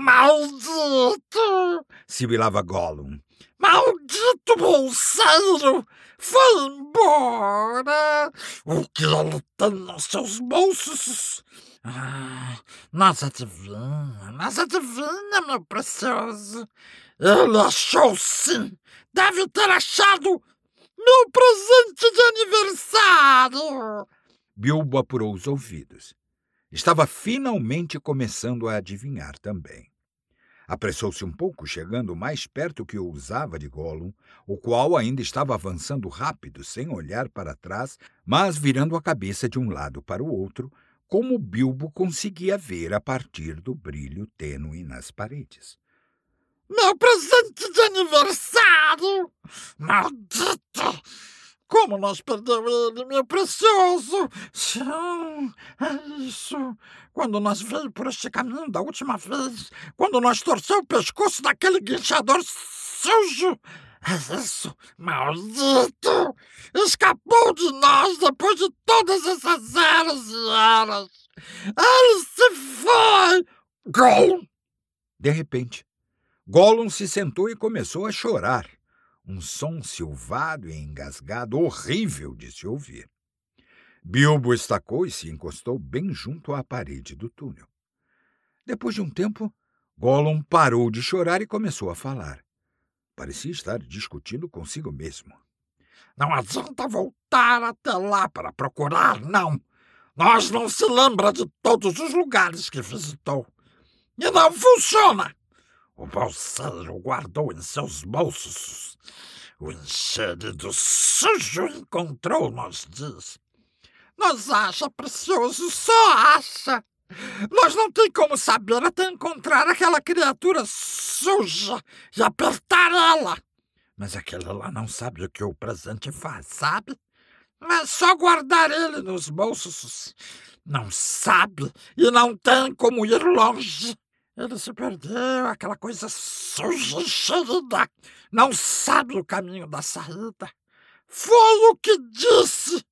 Maldito! Sibilava Gollum. Maldito bolseiro! Foi embora! O que ele tem nos seus bolsos? Nós adivinha, meu precioso. Ele achou sim. Deve ter achado meu presente de aniversário. Bilbo apurou os ouvidos. Estava finalmente começando a adivinhar também. Apressou-se um pouco, chegando mais perto que ousava de Gollum, o qual ainda estava avançando rápido, sem olhar para trás, mas virando a cabeça de um lado para o outro, como Bilbo conseguia ver a partir do brilho tênue nas paredes. Meu presente de aniversário! Maldito! Como nós perdemos ele, meu precioso! Sim, é isso. Quando nós veio por este caminho da última vez, quando nós torceu o pescoço daquele guinchador sujo. É isso, maldito! Escapou de nós depois de todas essas eras e eras. Ele se foi! Gollum! De repente, Gollum se sentou e começou a chorar. Um som silvado e engasgado, horrível de se ouvir. Bilbo estacou e se encostou bem junto à parede do túnel. Depois de um tempo, Gollum parou de chorar e começou a falar. Parecia estar discutindo consigo mesmo. Não adianta voltar até lá para procurar, não. Nós não se lembra de todos os lugares que visitou. E não funciona. O bolseiro guardou em seus bolsos. O enxerido sujo encontrou, nos diz. Nos acha, precioso, só acha. Nós não tem como saber até encontrar aquela criatura suja e apertar ela. Mas aquele lá não sabe o que o presente faz, sabe? É só guardar ele nos bolsos. Não sabe e não tem como ir longe. Ele se perdeu, aquela coisa suja e cheirada. Não sabe o caminho da saída. Foi o que disse.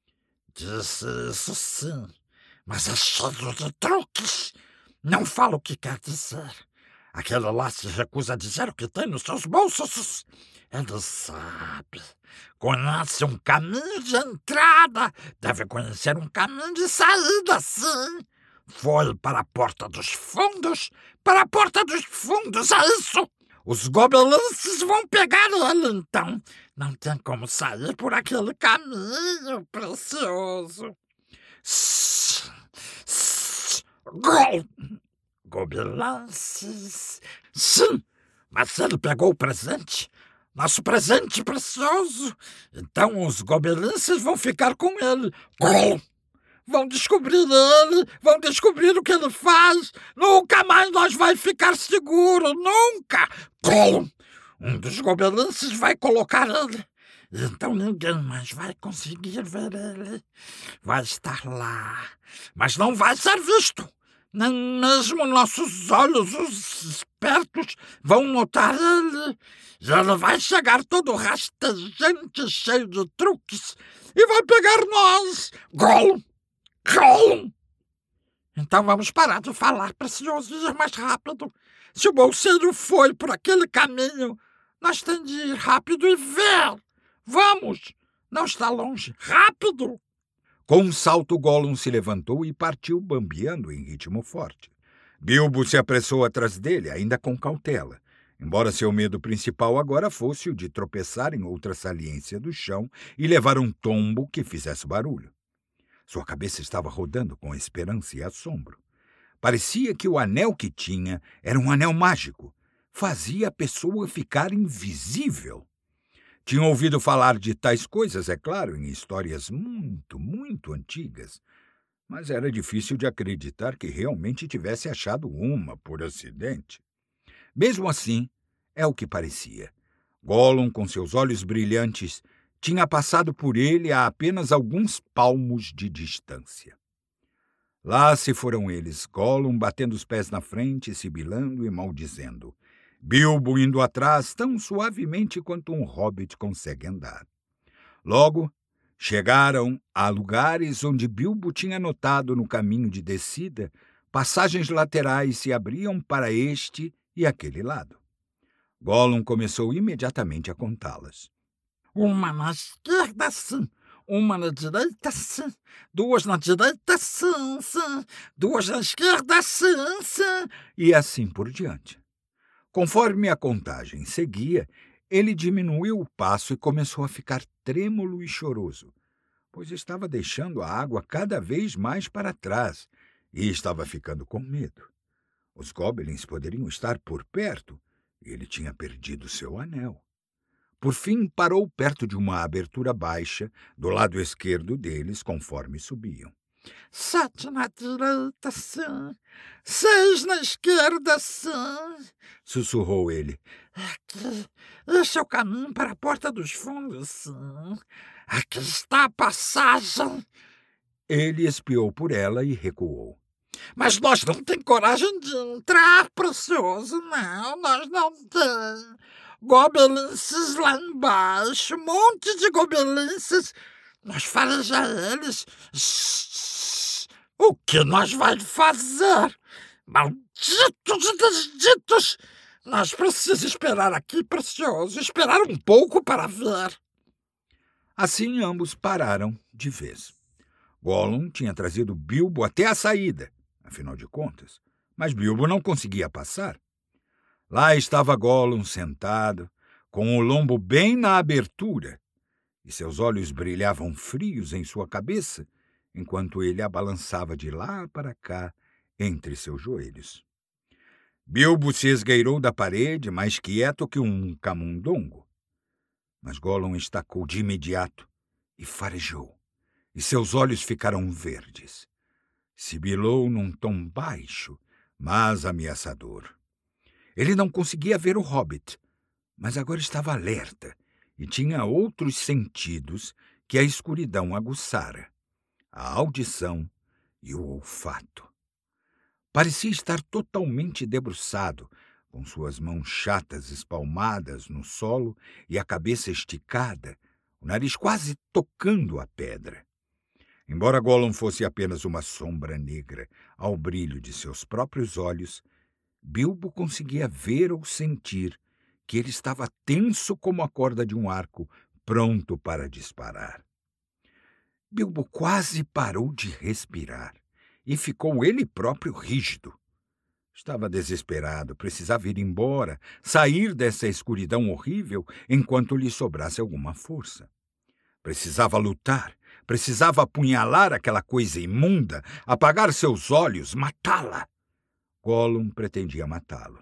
Disse isso sim, mas é cheio de truques. Não fala o que quer dizer. Aquele lá se recusa a dizer o que tem nos seus bolsos. Ele sabe. Conhece um caminho de entrada. Deve conhecer um caminho de saída, sim. Foi para a porta dos fundos. Para a porta dos fundos, é isso. Os gobelenses vão pegar ele, então. Não tem como sair por aquele caminho, precioso. Gobelenses. Sim, mas ele pegou o presente. Nosso presente precioso. Então os gobelenses vão ficar com ele. Vão descobrir ele, vão descobrir o que ele faz. Nunca mais nós vai ficar seguro, nunca. Um dos gobelenses vai colocar ele. Então ninguém mais vai conseguir ver ele. Vai estar lá, mas não vai ser visto. Nem mesmo nossos olhos, os espertos, vão notar ele. E ele vai chegar todo rastejante, cheio de truques, e vai pegar nós. Gollum! Gollum! Então vamos parar de falar, precioso, e ir mais rápido. Se o bolseiro foi por aquele caminho, nós temos de ir rápido e ver. Vamos! Não está longe. Rápido! Com um salto, Gollum se levantou e partiu bambeando em ritmo forte. Bilbo se apressou atrás dele, ainda com cautela, embora seu medo principal agora fosse o de tropeçar em outra saliência do chão e levar um tombo que fizesse barulho. Sua cabeça estava rodando com esperança e assombro. Parecia que o anel que tinha era um anel mágico. Fazia a pessoa ficar invisível. Tinha ouvido falar de tais coisas, é claro, em histórias muito, muito antigas, mas era difícil de acreditar que realmente tivesse achado uma por acidente. Mesmo assim, é o que parecia. Gollum, com seus olhos brilhantes, tinha passado por ele a apenas alguns palmos de distância. Lá se foram eles, Gollum batendo os pés na frente, sibilando e maldizendo. Bilbo indo atrás tão suavemente quanto um hobbit consegue andar. Logo, chegaram a lugares onde Bilbo tinha notado no caminho de descida passagens laterais se abriam para este e aquele lado. Gollum começou imediatamente a contá-las. Uma na esquerda, sim. Uma na direita, sim. Duas na direita, sim, sim. Duas na esquerda, sim, sim. E assim por diante. Conforme a contagem seguia, ele diminuiu o passo e começou a ficar trêmulo e choroso, pois estava deixando a água cada vez mais para trás e estava ficando com medo. Os goblins poderiam estar por perto e ele tinha perdido seu anel. Por fim, parou perto de uma abertura baixa, do lado esquerdo deles, conforme subiam. 7 na direita, sim. 6 na esquerda, sim. Sussurrou ele. Aqui, este é o caminho para a porta dos fundos, sim. Aqui está a passagem. Ele espiou por ela e recuou. Mas nós não temos coragem de entrar, precioso, não. Nós não temos. Gobelinces lá embaixo, um monte de gobelinces. Nós fareja eles. O que nós vai fazer? Malditos e desditos! Nós precisamos esperar aqui, precioso, esperar um pouco para ver. Assim ambos pararam de vez. Gollum tinha trazido Bilbo até a saída, afinal de contas, mas Bilbo não conseguia passar. Lá estava Gollum sentado, com o lombo bem na abertura, e seus olhos brilhavam frios em sua cabeça, enquanto ele a balançava de lá para cá entre seus joelhos. Bilbo se esgueirou da parede, mais quieto que um camundongo. Mas Gollum estacou de imediato e farejou, e seus olhos ficaram verdes. Sibilou num tom baixo, mas ameaçador. Ele não conseguia ver o hobbit, mas agora estava alerta e tinha outros sentidos que a escuridão aguçara: a audição e o olfato. Parecia estar totalmente debruçado, com suas mãos chatas espalmadas no solo e a cabeça esticada, o nariz quase tocando a pedra. Embora Gollum fosse apenas uma sombra negra ao brilho de seus próprios olhos, Bilbo conseguia ver ou sentir que ele estava tenso como a corda de um arco, pronto para disparar. Bilbo quase parou de respirar e ficou ele próprio rígido. Estava desesperado, precisava ir embora, sair dessa escuridão horrível enquanto lhe sobrasse alguma força. Precisava lutar, precisava apunhalar aquela coisa imunda, apagar seus olhos, matá-la. Gollum pretendia matá-lo.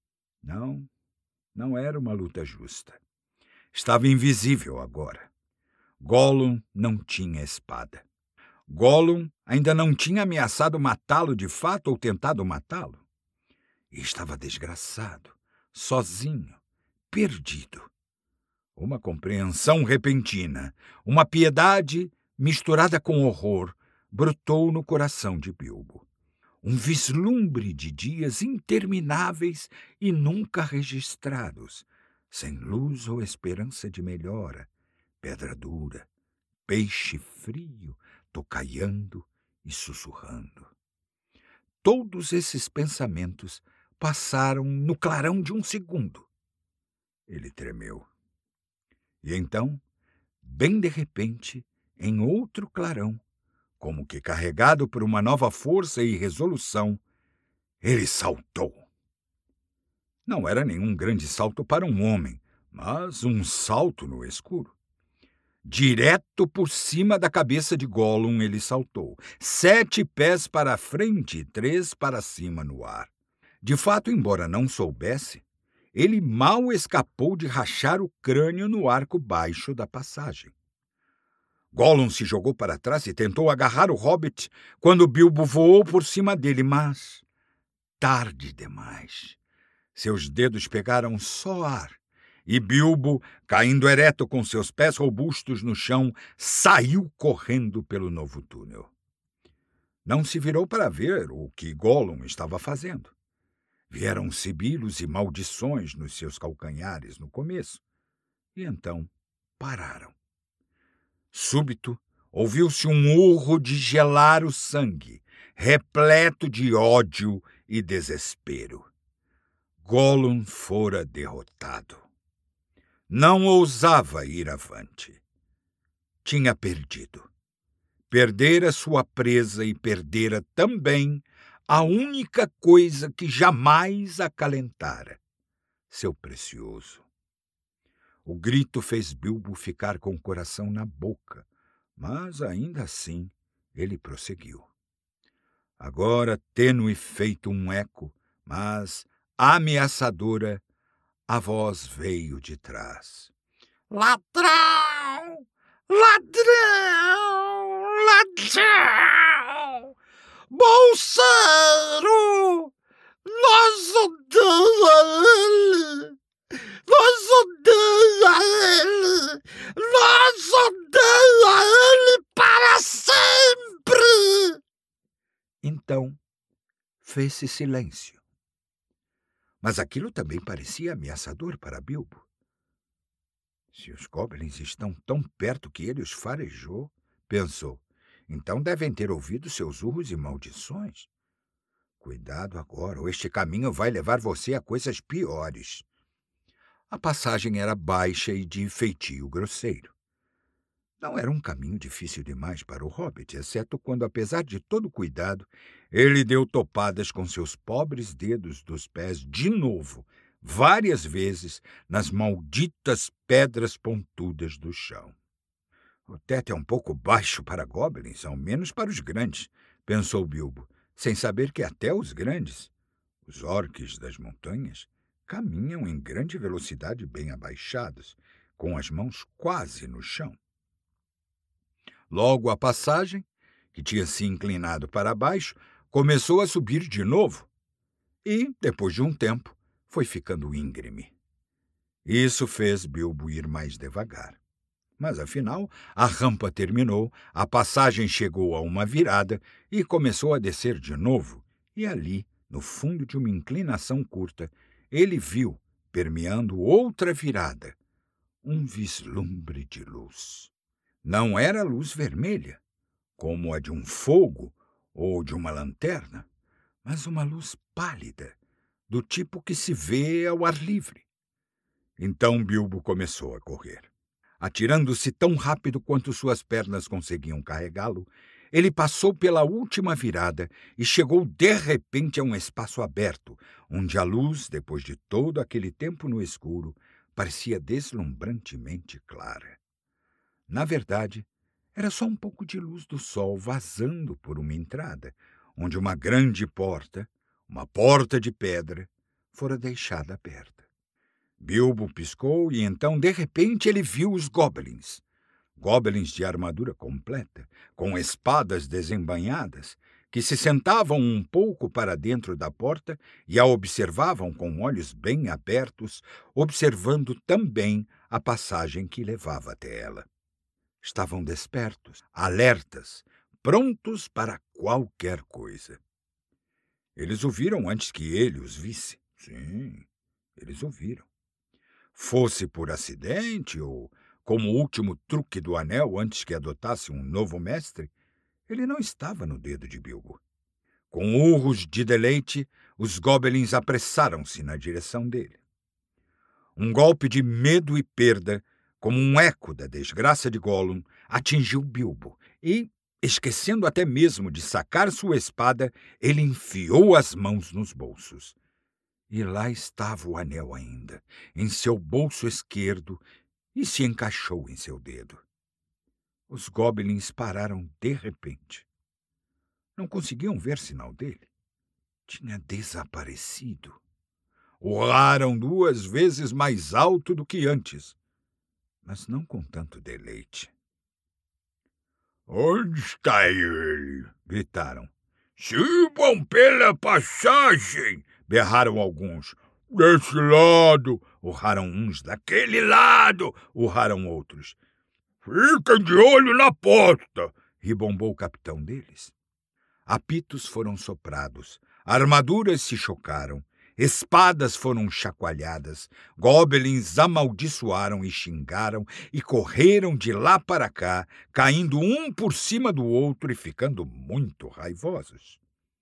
Não era uma luta justa. Estava invisível agora. Gollum não tinha espada. Gollum ainda não tinha ameaçado matá-lo de fato ou tentado matá-lo. E estava desgraçado, sozinho, perdido. Uma compreensão repentina, uma piedade misturada com horror, brotou no coração de Bilbo. um vislumbre de dias intermináveis e nunca registrados, sem luz ou esperança de melhora, pedra dura, peixe frio, tocaiando e sussurrando. Todos esses pensamentos passaram no clarão de um segundo. Ele tremeu. E então, bem de repente, em outro clarão, como que carregado por uma nova força e resolução, ele saltou. Não era nenhum grande salto para um homem, mas um salto no escuro. Direto por cima da cabeça de Gollum ele saltou, 7 pés para a frente e 3 para cima no ar. De fato, embora não soubesse, ele mal escapou de rachar o crânio no arco baixo da passagem. Gollum se jogou para trás e tentou agarrar o hobbit quando Bilbo voou por cima dele, mas tarde demais. Seus dedos pegaram só ar, e Bilbo, caindo ereto com seus pés robustos no chão, saiu correndo pelo novo túnel. Não se virou para ver o que Gollum estava fazendo. Vieram sibilos e maldições nos seus calcanhares no começo, e então pararam. Súbito, ouviu-se um urro de gelar o sangue, repleto de ódio e desespero. Gollum fora derrotado. Não ousava ir avante. Tinha perdido. Perdera sua presa e perdera também a única coisa que jamais acalentara, seu precioso. O grito fez Bilbo ficar com o coração na boca, mas ainda assim ele prosseguiu. Agora tênue feito um eco, mas ameaçadora, a voz veio de trás. Ladrão! Ladrão! Ladrão! Bolseiro! Nós odeia ele! Nós odeia ele! Nós odeia ele para sempre! Então fez-se silêncio. Mas aquilo também parecia ameaçador para Bilbo. Se os goblins estão tão perto que ele os farejou, pensou, então devem ter ouvido seus urros e maldições. Cuidado agora, ou este caminho vai levar você a coisas piores. A passagem era baixa e de feitio grosseiro. Não era um caminho difícil demais para o hobbit, exceto quando, apesar de todo cuidado, ele deu topadas com seus pobres dedos dos pés de novo, várias vezes, nas malditas pedras pontudas do chão. O teto é um pouco baixo para goblins, ao menos para os grandes, pensou Bilbo, sem saber que até os grandes, os orques das montanhas, caminham em grande velocidade bem abaixados, com as mãos quase no chão. Logo a passagem, que tinha se inclinado para baixo, começou a subir de novo e, depois de um tempo, foi ficando íngreme. Isso fez Bilbo ir mais devagar. Mas, afinal, a rampa terminou, a passagem chegou a uma virada e começou a descer de novo, e ali, no fundo de uma inclinação curta, ele viu, permeando outra virada, um vislumbre de luz. Não era luz vermelha, como a de um fogo ou de uma lanterna, mas uma luz pálida, do tipo que se vê ao ar livre. Então Bilbo começou a correr. Atirando-se tão rápido quanto suas pernas conseguiam carregá-lo, ele passou pela última virada e chegou de repente a um espaço aberto, onde a luz, depois de todo aquele tempo no escuro, parecia deslumbrantemente clara. Na verdade, era só um pouco de luz do sol vazando por uma entrada, onde uma grande porta, uma porta de pedra, fora deixada aberta. Bilbo piscou e então, de repente, ele viu os goblins. Goblins de armadura completa, com espadas desembainhadas, que se sentavam um pouco para dentro da porta e a observavam com olhos bem abertos, observando também a passagem que levava até ela. Estavam despertos, alertas, prontos para qualquer coisa. Eles o viram antes que ele os visse. Sim, eles o viram. Fosse por acidente ou como último truque do anel antes que adotasse um novo mestre, ele não estava no dedo de Bilbo. Com urros de deleite, os goblins apressaram-se na direção dele. Um golpe de medo e perda, como um eco da desgraça de Gollum, atingiu Bilbo e, esquecendo até mesmo de sacar sua espada, ele enfiou as mãos nos bolsos. E lá estava o anel ainda, em seu bolso esquerdo, e se encaixou em seu dedo. Os goblins pararam de repente. Não conseguiam ver sinal dele. Tinha desaparecido. Urraram 2 vezes mais alto do que antes, mas não com tanto deleite. "Onde está ele?" gritaram. "Subam pela passagem!" berraram alguns. "Desse lado!" urraram uns. "Daquele lado!" urraram outros. "Fiquem de olho na porta!" ribombou o capitão deles. Apitos foram soprados, armaduras se chocaram, espadas foram chacoalhadas, goblins amaldiçoaram e xingaram e correram de lá para cá, caindo um por cima do outro e ficando muito raivosos.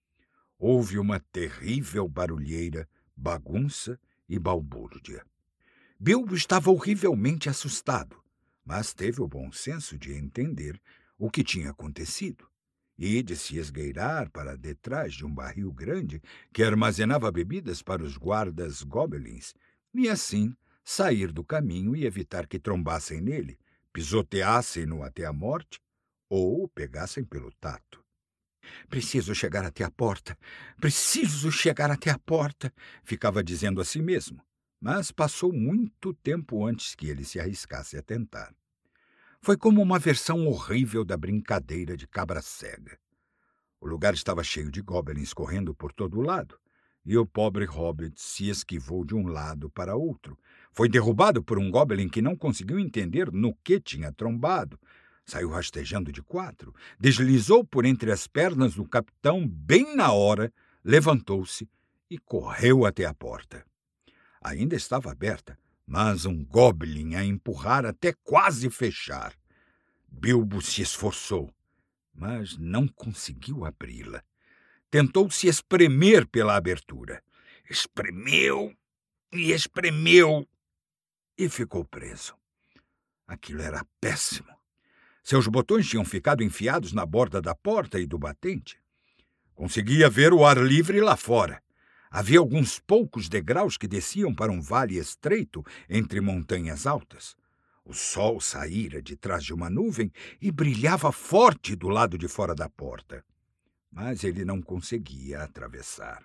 Houve uma terrível barulheira, bagunça e balbúrdia. Bilbo estava horrivelmente assustado, mas teve o bom senso de entender o que tinha acontecido e de se esgueirar para detrás de um barril grande que armazenava bebidas para os guardas goblins, e assim sair do caminho e evitar que trombassem nele, pisoteassem-no até a morte ou o pegassem pelo tato. "Preciso chegar até a porta, preciso chegar até a porta", ficava dizendo a si mesmo, mas passou muito tempo antes que ele se arriscasse a tentar. Foi como uma versão horrível da brincadeira de cabra cega. O lugar estava cheio de goblins correndo por todo o lado, e o pobre hobbit se esquivou de um lado para outro. Foi derrubado por um goblin que não conseguiu entender no que tinha trombado. Saiu rastejando de 4, deslizou por entre as pernas do capitão bem na hora, levantou-se e correu até a porta. Ainda estava aberta, mas um goblin a empurrar até quase fechar. Bilbo se esforçou, mas não conseguiu abri-la. Tentou se espremer pela abertura. Espremeu e espremeu e ficou preso. Aquilo era péssimo. Seus botões tinham ficado enfiados na borda da porta e do batente. Conseguia ver o ar livre lá fora. Havia alguns poucos degraus que desciam para um vale estreito entre montanhas altas. O sol saíra de trás de uma nuvem e brilhava forte do lado de fora da porta. Mas ele não conseguia atravessar.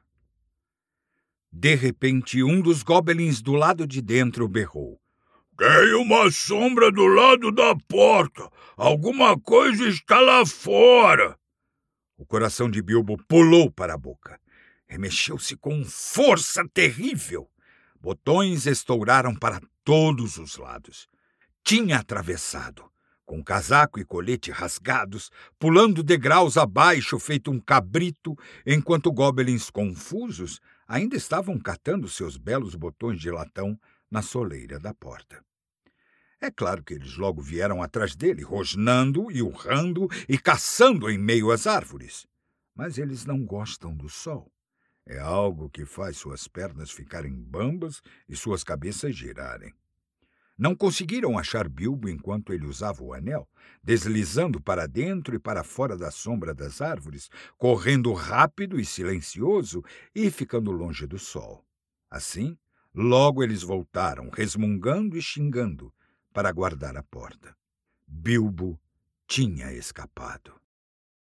De repente, um dos goblins do lado de dentro berrou. "Tem uma sombra do lado da porta! Alguma coisa está lá fora!" O coração de Bilbo pulou para a boca. Remexeu-se com força terrível. Botões estouraram para todos os lados. Tinha atravessado, com casaco e colete rasgados, pulando degraus abaixo feito um cabrito, enquanto goblins confusos ainda estavam catando seus belos botões de latão na soleira da porta. É claro que eles logo vieram atrás dele, rosnando e urrando e caçando em meio às árvores. Mas eles não gostam do sol. É algo que faz suas pernas ficarem bambas e suas cabeças girarem. Não conseguiram achar Bilbo enquanto ele usava o anel, deslizando para dentro e para fora da sombra das árvores, correndo rápido e silencioso e ficando longe do sol. Assim, logo eles voltaram, resmungando e xingando, para guardar a porta. Bilbo tinha escapado.